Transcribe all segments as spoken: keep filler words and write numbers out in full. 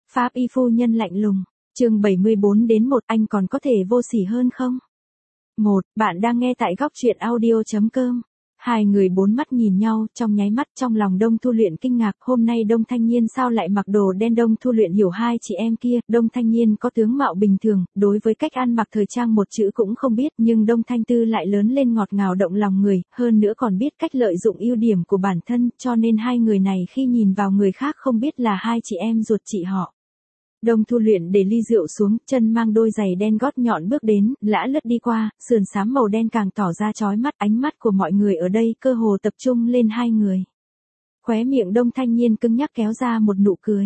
Pháp y phu nhân lạnh lùng. Chương bảy mươi bốn đến một, anh còn có thể vô sỉ hơn không? một. Bạn đang nghe tại góc truyện audio chấm com. Hai người bốn mắt nhìn nhau, trong nháy mắt trong lòng Đông Thu Luyện kinh ngạc, hôm nay Đông Thanh Nhiên sao lại mặc đồ đen. Đông Thu Luyện hiểu hai chị em kia, Đông Thanh Nhiên có tướng mạo bình thường, đối với cách ăn mặc thời trang một chữ cũng không biết, nhưng Đông Thanh Tư lại lớn lên ngọt ngào động lòng người, hơn nữa còn biết cách lợi dụng ưu điểm của bản thân, cho nên hai người này khi nhìn vào người khác không biết là hai chị em ruột chị họ. Đông Thu Luyện để ly rượu xuống, chân mang đôi giày đen gót nhọn bước đến, lã lướt đi qua, sườn xám màu đen càng tỏ ra chói mắt, ánh mắt của mọi người ở đây cơ hồ tập trung lên hai người. Khóe miệng Đông Thanh Nhiên cứng nhắc kéo ra một nụ cười.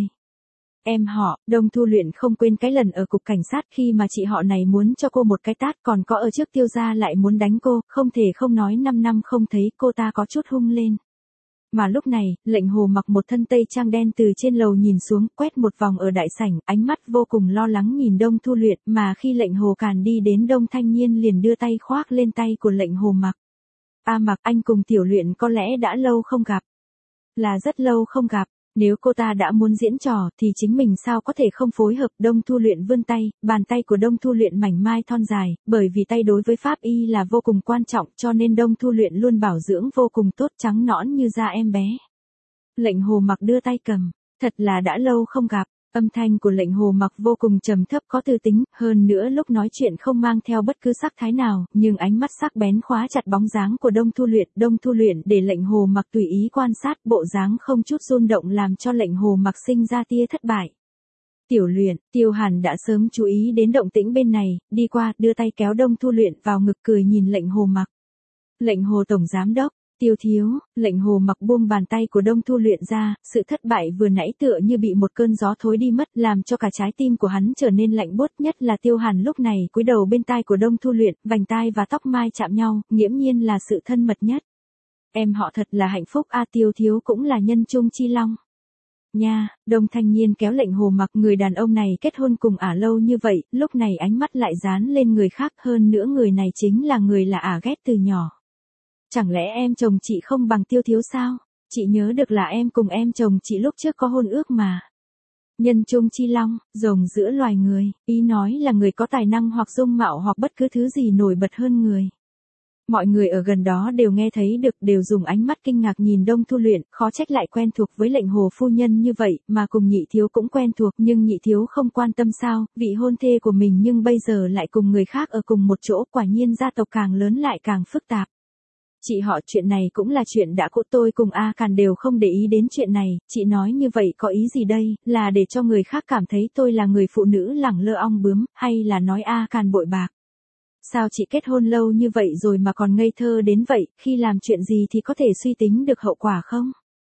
Em họ, Đông Thu Luyện không quên cái lần ở cục cảnh sát khi mà chị họ này muốn cho cô một cái tát, còn có ở trước Tiêu gia lại muốn đánh cô, không thể không nói năm năm không thấy cô ta có chút hung lên. Mà lúc này, Lệnh Hồ mặc một thân tây trang đen từ trên lầu nhìn xuống, quét một vòng ở đại sảnh, ánh mắt vô cùng lo lắng nhìn Đông Thu Luyện, mà khi Lệnh Hồ Càn đi đến Đông Thanh Nhiên liền đưa tay khoác lên tay của Lệnh Hồ mặc. A Mặc, anh cùng Tiểu Luyện có lẽ đã lâu không gặp. Là rất lâu không gặp. Nếu cô ta đã muốn diễn trò thì chính mình sao có thể không phối hợp. Đông Thu Luyện vươn tay, bàn tay của Đông Thu Luyện mảnh mai thon dài, bởi vì tay đối với pháp y là vô cùng quan trọng cho nên Đông Thu Luyện luôn bảo dưỡng vô cùng tốt, trắng nõn như da em bé. Lệnh Hồ mặc đưa tay cầm, thật là đã lâu không gặp. Âm thanh của Lệnh Hồ mặc vô cùng trầm thấp có tư tính, hơn nữa lúc nói chuyện không mang theo bất cứ sắc thái nào, nhưng ánh mắt sắc bén khóa chặt bóng dáng của Đông Thu Luyện. Đông Thu Luyện để Lệnh Hồ mặc tùy ý quan sát, bộ dáng không chút run động làm cho Lệnh Hồ mặc sinh ra tia thất bại. Tiểu Luyện, Tiêu Hàn đã sớm chú ý đến động tĩnh bên này, đi qua, đưa tay kéo Đông Thu Luyện vào ngực cười nhìn Lệnh Hồ mặc. Lệnh Hồ tổng giám đốc. Tiêu thiếu, Lệnh Hồ mặc buông bàn tay của Đông Thu Luyện ra, sự thất bại vừa nãy tựa như bị một cơn gió thối đi mất, làm cho cả trái tim của hắn trở nên lạnh buốt, nhất là Tiêu Hàn lúc này cúi đầu bên tai của Đông Thu Luyện, vành tai và tóc mai chạm nhau, nghiễm nhiên là sự thân mật nhất. Em họ thật là hạnh phúc a. Tiêu thiếu cũng là nhân trung chi long. Nha, Đông Thanh Nhiên kéo Lệnh Hồ mặc, người đàn ông này kết hôn cùng ả lâu như vậy, lúc này ánh mắt lại dán lên người khác, hơn nữa người này chính là người là ả ghét từ nhỏ. Chẳng lẽ em chồng chị không bằng Tiêu thiếu sao? Chị nhớ được là em cùng em chồng chị lúc trước có hôn ước mà. Nhân trung chi long, rồng giữa loài người, ý nói là người có tài năng hoặc dung mạo hoặc bất cứ thứ gì nổi bật hơn người. Mọi người ở gần đó đều nghe thấy được, đều dùng ánh mắt kinh ngạc nhìn Đông Thu Luyện, khó trách lại quen thuộc với Lệnh Hồ phu nhân như vậy, mà cùng Nhị thiếu cũng quen thuộc, nhưng Nhị thiếu không quan tâm sao, vị hôn thê của mình nhưng bây giờ lại cùng người khác ở cùng một chỗ, quả nhiên gia tộc càng lớn lại càng phức tạp. Chị họ, chuyện này cũng là chuyện đã cũ, tôi cùng A Càn đều không để ý đến chuyện này, chị nói như vậy có ý gì đây, là để cho người khác cảm thấy tôi là người phụ nữ lẳng lơ ong bướm, hay là nói A Càn bội bạc? Sao chị kết hôn lâu như vậy rồi mà còn ngây thơ đến vậy, khi làm chuyện gì thì có thể suy tính được hậu quả không?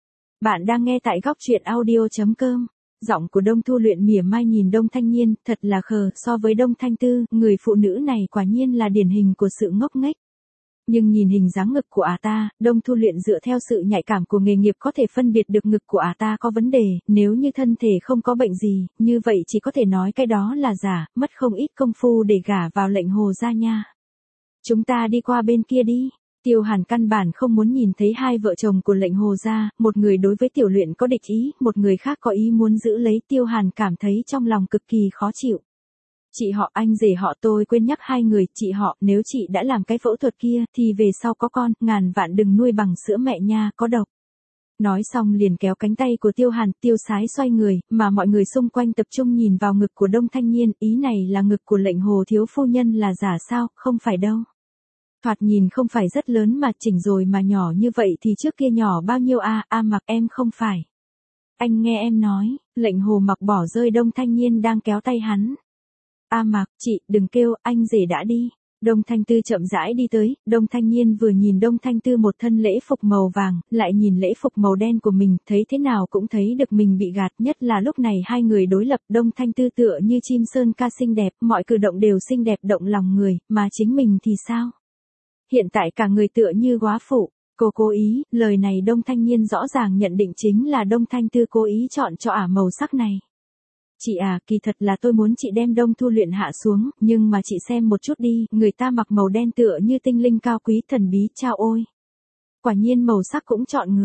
Bạn đang nghe tại góc truyện audio chấm com. Giọng của Đông Thu Luyện mỉa mai nhìn Đông Thanh Nhiên, thật là khờ, so với Đông Thanh Tư, người phụ nữ này quả nhiên là điển hình của sự ngốc nghếch. Nhưng nhìn hình dáng ngực của ả ta, Đông Thu Luyện dựa theo sự nhạy cảm của nghề nghiệp có thể phân biệt được ngực của ả ta có vấn đề, nếu như thân thể không có bệnh gì, như vậy chỉ có thể nói cái đó là giả, mất không ít công phu để gả vào Lệnh Hồ gia nha. Chúng ta đi qua bên kia đi. Tiêu Hàn căn bản không muốn nhìn thấy hai vợ chồng của Lệnh Hồ gia, một người đối với Tiểu Luyện có địch ý, một người khác có ý muốn giữ lấy. Tiêu Hàn cảm thấy trong lòng cực kỳ khó chịu. Chị họ, anh rể họ, tôi quên nhắc hai người, chị họ, nếu chị đã làm cái phẫu thuật kia, thì về sau có con, ngàn vạn đừng nuôi bằng sữa mẹ nha, có độc. Nói xong liền kéo cánh tay của Tiêu Hàn, tiêu sái xoay người, mà mọi người xung quanh tập trung nhìn vào ngực của Đông Thanh Nhiên, ý này là ngực của Lệnh Hồ thiếu phu nhân là giả sao, không phải đâu. Thoạt nhìn không phải rất lớn mà chỉnh rồi mà nhỏ như vậy thì trước kia nhỏ bao nhiêu a. A Mặc, em không phải. Anh nghe em nói. Lệnh Hồ mặc bỏ rơi Đông Thanh Nhiên đang kéo tay hắn. A Mặc, chị, đừng kêu, anh rể đã đi. Đông Thanh Tư chậm rãi đi tới, Đông Thanh Nhiên vừa nhìn Đông Thanh Tư một thân lễ phục màu vàng, lại nhìn lễ phục màu đen của mình, thấy thế nào cũng thấy được mình bị gạt, nhất là lúc này hai người đối lập, Đông Thanh Tư tựa như chim sơn ca xinh đẹp, mọi cử động đều xinh đẹp động lòng người, mà chính mình thì sao? Hiện tại cả người tựa như góa phụ. Cô cố ý, lời này Đông Thanh Nhiên rõ ràng nhận định chính là Đông Thanh Tư cố ý chọn cho ả màu sắc này. Chị à, kỳ thật là tôi muốn chị đem Đông Thu Luyện hạ xuống, nhưng mà chị xem một chút đi, người ta mặc màu đen tựa như tinh linh cao quý thần bí, chao ôi. Quả nhiên màu sắc cũng chọn người.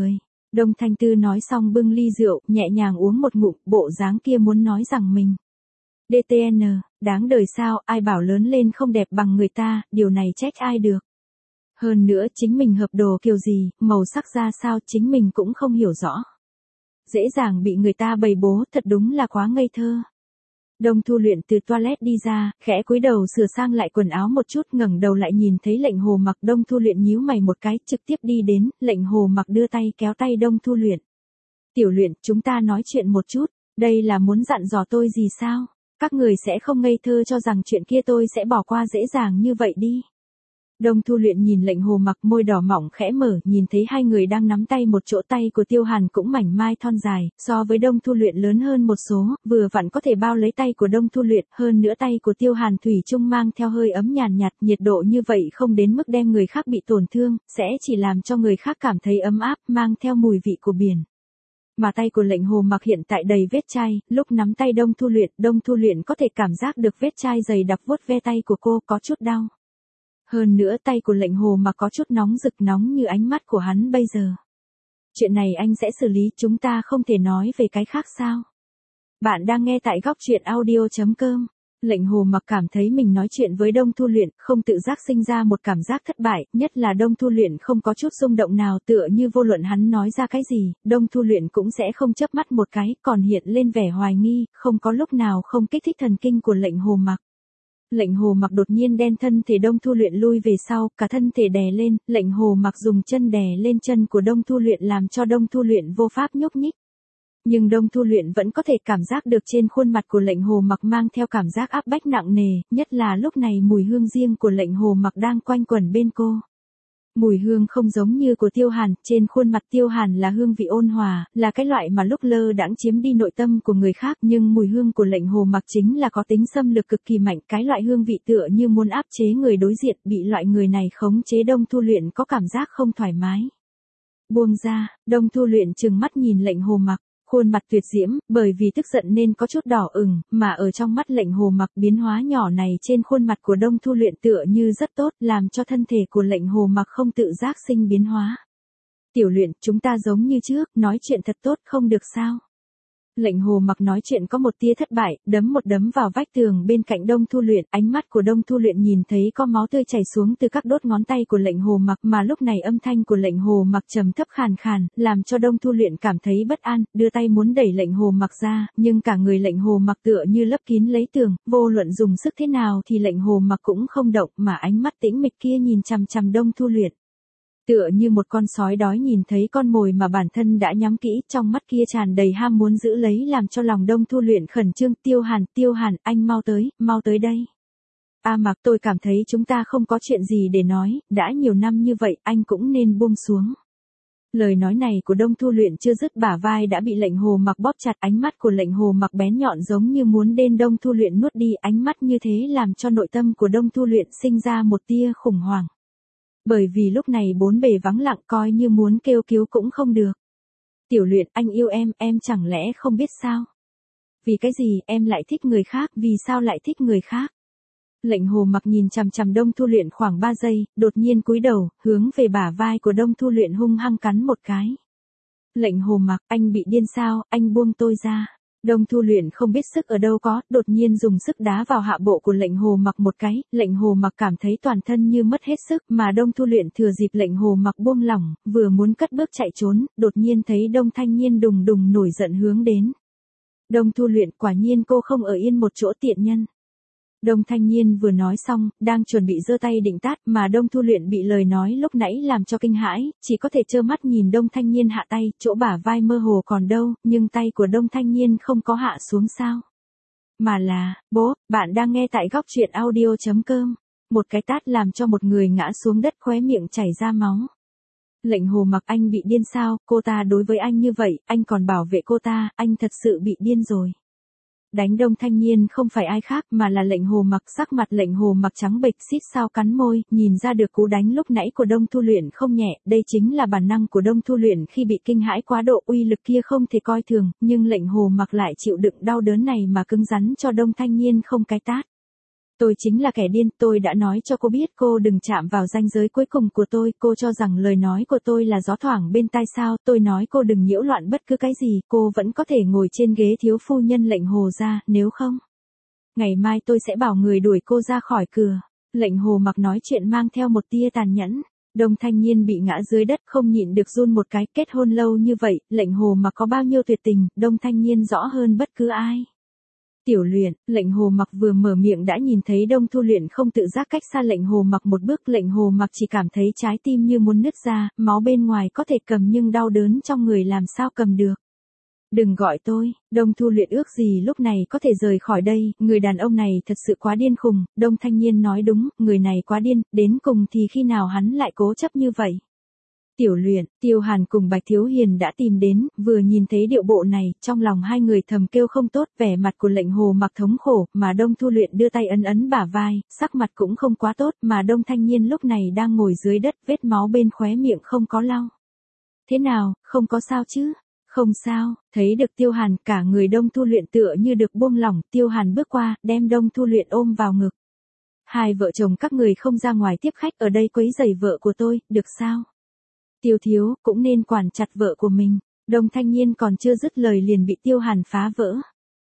Đông Thanh Tư nói xong bưng ly rượu, nhẹ nhàng uống một ngụm, bộ dáng kia muốn nói rằng mình. đê tê en, đáng đời sao, ai bảo lớn lên không đẹp bằng người ta, điều này trách ai được. Hơn nữa chính mình hợp đồ kiểu gì, màu sắc ra sao chính mình cũng không hiểu rõ. Dễ dàng bị người ta bày bố, thật đúng là quá ngây thơ. Đông Thu Luyện từ toilet đi ra, khẽ cúi đầu sửa sang lại quần áo một chút, ngẩng đầu lại nhìn thấy Lệnh Hồ Mặc. Đông Thu Luyện nhíu mày một cái, trực tiếp đi đến, Lệnh Hồ Mặc đưa tay kéo tay Đông Thu Luyện. Tiểu Luyện, chúng ta nói chuyện một chút, đây là muốn dặn dò tôi gì sao? Các người sẽ không ngây thơ cho rằng chuyện kia tôi sẽ bỏ qua dễ dàng như vậy đi. Đông Thu Luyện nhìn Lệnh Hồ Mặc, môi đỏ mỏng khẽ mở, nhìn thấy hai người đang nắm tay, một chỗ tay của Tiêu Hàn cũng mảnh mai thon dài, so với Đông Thu Luyện lớn hơn một số, vừa vặn có thể bao lấy tay của Đông Thu Luyện, hơn nữa tay của Tiêu Hàn thủy chung mang theo hơi ấm nhàn nhạt, nhiệt độ như vậy không đến mức đem người khác bị tổn thương, sẽ chỉ làm cho người khác cảm thấy ấm áp, mang theo mùi vị của biển. Mà tay của Lệnh Hồ Mặc hiện tại đầy vết chai, lúc nắm tay Đông Thu Luyện, Đông Thu Luyện có thể cảm giác được vết chai dày đặc vuốt ve tay của cô, có chút đau. Hơn nữa tay của Lệnh Hồ Mặc có chút nóng rực, nóng như ánh mắt của hắn bây giờ. Chuyện này anh sẽ xử lý, chúng ta không thể nói về cái khác sao? Bạn đang nghe tại góc truyện audio chấm com. Lệnh Hồ Mặc cảm thấy mình nói chuyện với Đông Thu Luyện, không tự giác sinh ra một cảm giác thất bại, nhất là Đông Thu Luyện không có chút rung động nào, tựa như vô luận hắn nói ra cái gì, Đông Thu Luyện cũng sẽ không chớp mắt một cái, còn hiện lên vẻ hoài nghi, không có lúc nào không kích thích thần kinh của Lệnh Hồ Mặc. Lệnh Hồ Mặc đột nhiên đen thân thể Đông Thu Luyện lui về sau, cả thân thể đè lên, Lệnh Hồ Mặc dùng chân đè lên chân của Đông Thu Luyện làm cho Đông Thu Luyện vô pháp nhúc nhích. Nhưng Đông Thu Luyện vẫn có thể cảm giác được trên khuôn mặt của Lệnh Hồ Mặc mang theo cảm giác áp bách nặng nề, nhất là lúc này mùi hương riêng của Lệnh Hồ Mặc đang quanh quẩn bên cô. Mùi hương không giống như của Tiêu Hàn, trên khuôn mặt Tiêu Hàn là hương vị ôn hòa, là cái loại mà lúc lơ đãng chiếm đi nội tâm của người khác, nhưng mùi hương của Lệnh Hồ Mặc chính là có tính xâm lược cực kỳ mạnh, cái loại hương vị tựa như muốn áp chế người đối diện, bị loại người này khống chế. Đông Thu Luyện có cảm giác không thoải mái. Buông ra, Đông Thu Luyện trừng mắt nhìn Lệnh Hồ Mặc. Khuôn mặt tuyệt diễm, bởi vì tức giận nên có chút đỏ ửng, mà ở trong mắt Lệnh Hồ Mặc biến hóa nhỏ này trên khuôn mặt của Đông Thu Luyện tựa như rất tốt, làm cho thân thể của Lệnh Hồ Mặc không tự giác sinh biến hóa. Tiểu Luyện, chúng ta giống như trước, nói chuyện thật tốt không được sao? Lệnh Hồ Mặc nói chuyện có một tia thất bại, đấm một đấm vào vách tường bên cạnh Đông Thu Luyện, ánh mắt của Đông Thu Luyện nhìn thấy có máu tươi chảy xuống từ các đốt ngón tay của Lệnh Hồ Mặc, mà lúc này âm thanh của Lệnh Hồ Mặc trầm thấp khàn khàn, làm cho Đông Thu Luyện cảm thấy bất an, đưa tay muốn đẩy Lệnh Hồ Mặc ra, nhưng cả người Lệnh Hồ Mặc tựa như lấp kín lấy tường, vô luận dùng sức thế nào thì Lệnh Hồ Mặc cũng không động, mà ánh mắt tĩnh mịch kia nhìn chằm chằm Đông Thu Luyện. Tựa như một con sói đói nhìn thấy con mồi mà bản thân đã nhắm kỹ, trong mắt kia tràn đầy ham muốn giữ lấy, làm cho lòng Đông Thu Luyện khẩn trương. Tiêu Hàn, Tiêu Hàn, anh mau tới, mau tới đây. A Mặc, tôi cảm thấy chúng ta không có chuyện gì để nói, đã nhiều năm như vậy, anh cũng nên buông xuống. Lời nói này của Đông Thu Luyện chưa dứt, bả vai đã bị Lệnh Hồ Mặc bóp chặt, ánh mắt của Lệnh Hồ Mặc bén nhọn giống như muốn đem Đông Thu Luyện nuốt đi, ánh mắt như thế làm cho nội tâm của Đông Thu Luyện sinh ra một tia khủng hoảng. Bởi vì lúc này bốn bề vắng lặng, coi như muốn kêu cứu cũng không được. Tiểu Luyện, anh yêu em, em chẳng lẽ không biết sao? Vì cái gì em lại thích người khác, vì sao lại thích người khác? Lệnh Hồ Mặc nhìn chằm chằm Đông Thu Luyện khoảng ba giây, đột nhiên cúi đầu, hướng về bả vai của Đông Thu Luyện hung hăng cắn một cái. Lệnh Hồ Mặc, anh bị điên sao, anh buông tôi ra. Đông Thu Luyện không biết sức ở đâu có, đột nhiên dùng sức đá vào hạ bộ của Lệnh Hồ Mặc một cái, Lệnh Hồ Mặc cảm thấy toàn thân như mất hết sức, mà Đông Thu Luyện thừa dịp Lệnh Hồ Mặc buông lỏng, vừa muốn cất bước chạy trốn, đột nhiên thấy Đông Thanh Nhiên đùng đùng nổi giận hướng đến. Đông Thu Luyện, quả nhiên cô không ở yên một chỗ, tiện nhân. Đông Thanh Nhiên vừa nói xong, đang chuẩn bị giơ tay định tát, mà Đông Thu Luyện bị lời nói lúc nãy làm cho kinh hãi, chỉ có thể trơ mắt nhìn Đông Thanh Nhiên hạ tay, chỗ bả vai mơ hồ còn đâu, nhưng tay của Đông Thanh Nhiên không có hạ xuống sao. Mà là, bố, bạn đang nghe tại góc truyện audio chấm com. Một cái tát làm cho một người ngã xuống đất, khóe miệng chảy ra máu. Lệnh Hồ Mặc, anh bị điên sao, cô ta đối với anh như vậy, anh còn bảo vệ cô ta, anh thật sự bị điên rồi. Đánh Đông Thanh Nhiên không phải ai khác mà là Lệnh Hồ Mặc, sắc mặt Lệnh Hồ Mặc trắng bệch, xít sao cắn môi, nhìn ra được cú đánh lúc nãy của Đông Thu Luyện không nhẹ, đây chính là bản năng của Đông Thu Luyện khi bị kinh hãi quá độ, uy lực kia không thể coi thường, nhưng Lệnh Hồ Mặc lại chịu đựng đau đớn này mà cứng rắn cho Đông Thanh Nhiên không cái tát. Tôi chính là kẻ điên, tôi đã nói cho cô biết cô đừng chạm vào ranh giới cuối cùng của tôi, cô cho rằng lời nói của tôi là gió thoảng bên tai sao, tôi nói cô đừng nhiễu loạn bất cứ cái gì, cô vẫn có thể ngồi trên ghế thiếu phu nhân lệnh Hồ ra, nếu không. Ngày mai tôi sẽ bảo người đuổi cô ra khỏi cửa. Lệnh Hồ Mặc nói chuyện mang theo một tia tàn nhẫn. Đông Thanh Nhiên bị ngã dưới đất không nhịn được run một cái, kết hôn lâu như vậy, lệnh Hồ Mặc có bao nhiêu tuyệt tình, Đông Thanh Nhiên rõ hơn bất cứ ai. Tiểu Luyện, lệnh Hồ Mặc vừa mở miệng đã nhìn thấy Đông Thu Luyện không tự giác cách xa lệnh Hồ Mặc một bước, lệnh Hồ Mặc chỉ cảm thấy trái tim như muốn nứt ra, máu bên ngoài có thể cầm nhưng đau đớn trong người làm sao cầm được. Đừng gọi tôi, Đông Thu Luyện ước gì lúc này có thể rời khỏi đây, người đàn ông này thật sự quá điên khùng, Đông Thanh Nhiên nói đúng, người này quá điên, đến cùng thì khi nào hắn lại cố chấp như vậy. Tiểu Luyện, Tiêu Hàn cùng Bạch Thiếu Hiền đã tìm đến, vừa nhìn thấy điệu bộ này, trong lòng hai người thầm kêu không tốt, vẻ mặt của lệnh Hồ Mặc thống khổ, mà Đông Thu Luyện đưa tay ấn ấn bả vai, sắc mặt cũng không quá tốt, mà Đông Thanh Nhiên lúc này đang ngồi dưới đất, vết máu bên khóe miệng không có lau. Thế nào, không có sao chứ? Không sao, thấy được Tiêu Hàn, cả người Đông Thu Luyện tựa như được buông lỏng, Tiêu Hàn bước qua, đem Đông Thu Luyện ôm vào ngực. Hai vợ chồng các người không ra ngoài tiếp khách ở đây quấy rầy vợ của tôi, được sao? Tiêu thiếu, cũng nên quản chặt vợ của mình. Đông Thanh Nhiên còn chưa dứt lời liền bị Tiêu Hàn phá vỡ.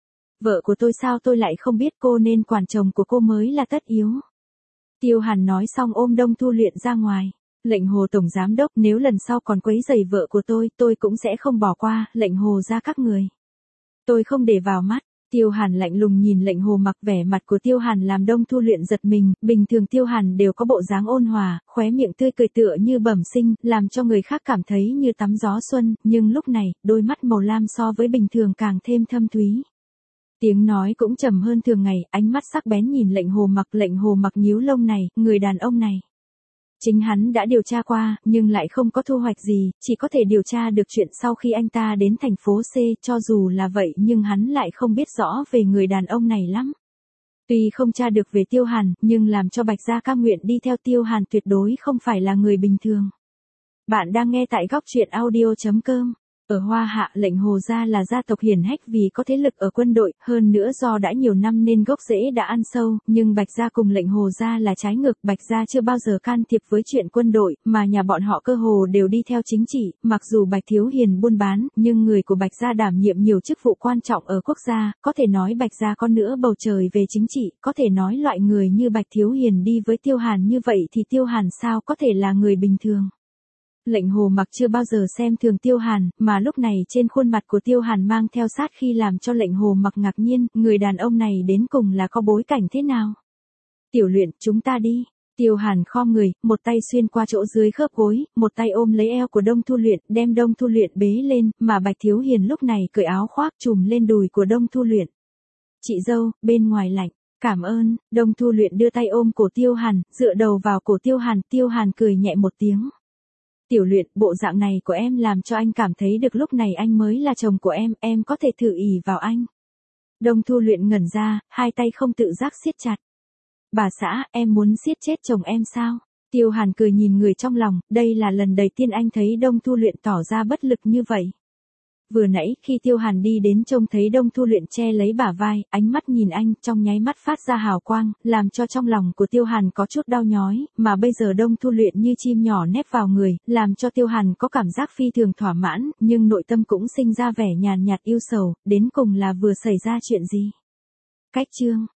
Vợ của tôi sao tôi lại không biết, cô nên quản chồng của cô mới là tất yếu. Tiêu Hàn nói xong ôm Đông Thu Luyện ra ngoài. Lệnh Hồ Tổng Giám Đốc, nếu lần sau còn quấy rầy vợ của tôi, tôi cũng sẽ không bỏ qua, lệnh Hồ ra các người. Tôi không để vào mắt. Tiêu Hàn lạnh lùng nhìn lệnh Hồ Mặc, vẻ mặt của Tiêu Hàn làm Đông Thu Luyện giật mình, bình thường Tiêu Hàn đều có bộ dáng ôn hòa, khóe miệng tươi cười tựa như bẩm sinh, làm cho người khác cảm thấy như tắm gió xuân, nhưng lúc này, đôi mắt màu lam so với bình thường càng thêm thâm thúy. Tiếng nói cũng trầm hơn thường ngày, ánh mắt sắc bén nhìn lệnh Hồ Mặc, lệnh Hồ Mặc nhíu lông này, người đàn ông này. Chính hắn đã điều tra qua, nhưng lại không có thu hoạch gì, chỉ có thể điều tra được chuyện sau khi anh ta đến thành phố C, cho dù là vậy nhưng hắn lại không biết rõ về người đàn ông này lắm. Tuy không tra được về Tiêu Hàn, nhưng làm cho Bạch Gia cam nguyện đi theo Tiêu Hàn tuyệt đối không phải là người bình thường. Bạn đang nghe tại góc truyện audio chấm com. Ở Hoa Hạ, lệnh Hồ gia là gia tộc hiển hách vì có thế lực ở quân đội, hơn nữa do đã nhiều năm nên gốc rễ đã ăn sâu, nhưng Bạch gia cùng lệnh Hồ gia là trái ngược, Bạch gia chưa bao giờ can thiệp với chuyện quân đội, mà nhà bọn họ cơ hồ đều đi theo chính trị, mặc dù Bạch Thiếu Hiền buôn bán, nhưng người của Bạch gia đảm nhiệm nhiều chức vụ quan trọng ở quốc gia, có thể nói Bạch gia có nữa bầu trời về chính trị, có thể nói loại người như Bạch Thiếu Hiền đi với Tiêu Hàn như vậy thì Tiêu Hàn sao có thể là người bình thường. Lệnh Hồ Mặc chưa bao giờ xem thường Tiêu Hàn, mà lúc này trên khuôn mặt của Tiêu Hàn mang theo sát khi làm cho lệnh Hồ Mặc ngạc nhiên, người đàn ông này đến cùng là có bối cảnh thế nào. Tiểu Luyện, chúng ta đi. Tiêu Hàn khom người, một tay xuyên qua chỗ dưới khớp gối, một tay ôm lấy eo của Đông Thu Luyện, đem Đông Thu Luyện bế lên, mà Bạch Thiếu Hiền lúc này cởi áo khoác trùm lên đùi của Đông Thu Luyện. Chị dâu, bên ngoài lạnh. Cảm ơn. Đông Thu Luyện đưa tay ôm cổ Tiêu Hàn, dựa đầu vào cổ Tiêu Hàn, Tiêu Hàn cười nhẹ một tiếng. Tiểu Luyện, bộ dạng này của em làm cho anh cảm thấy được lúc này anh mới là chồng của em, em có thể thử ỷ vào anh. Đông Thu Luyện ngẩn ra, hai tay không tự giác siết chặt. Bà xã, em muốn siết chết chồng em sao? Tiêu Hàn cười nhìn người trong lòng, đây là lần đầu tiên anh thấy Đông Thu Luyện tỏ ra bất lực như vậy. Vừa nãy, khi Tiêu Hàn đi đến trông thấy Đông Thu Luyện che lấy bả vai, ánh mắt nhìn anh, trong nháy mắt phát ra hào quang, làm cho trong lòng của Tiêu Hàn có chút đau nhói, mà bây giờ Đông Thu Luyện như chim nhỏ nép vào người, làm cho Tiêu Hàn có cảm giác phi thường thỏa mãn, nhưng nội tâm cũng sinh ra vẻ nhàn nhạt yêu sầu, đến cùng là vừa xảy ra chuyện gì. Cách chương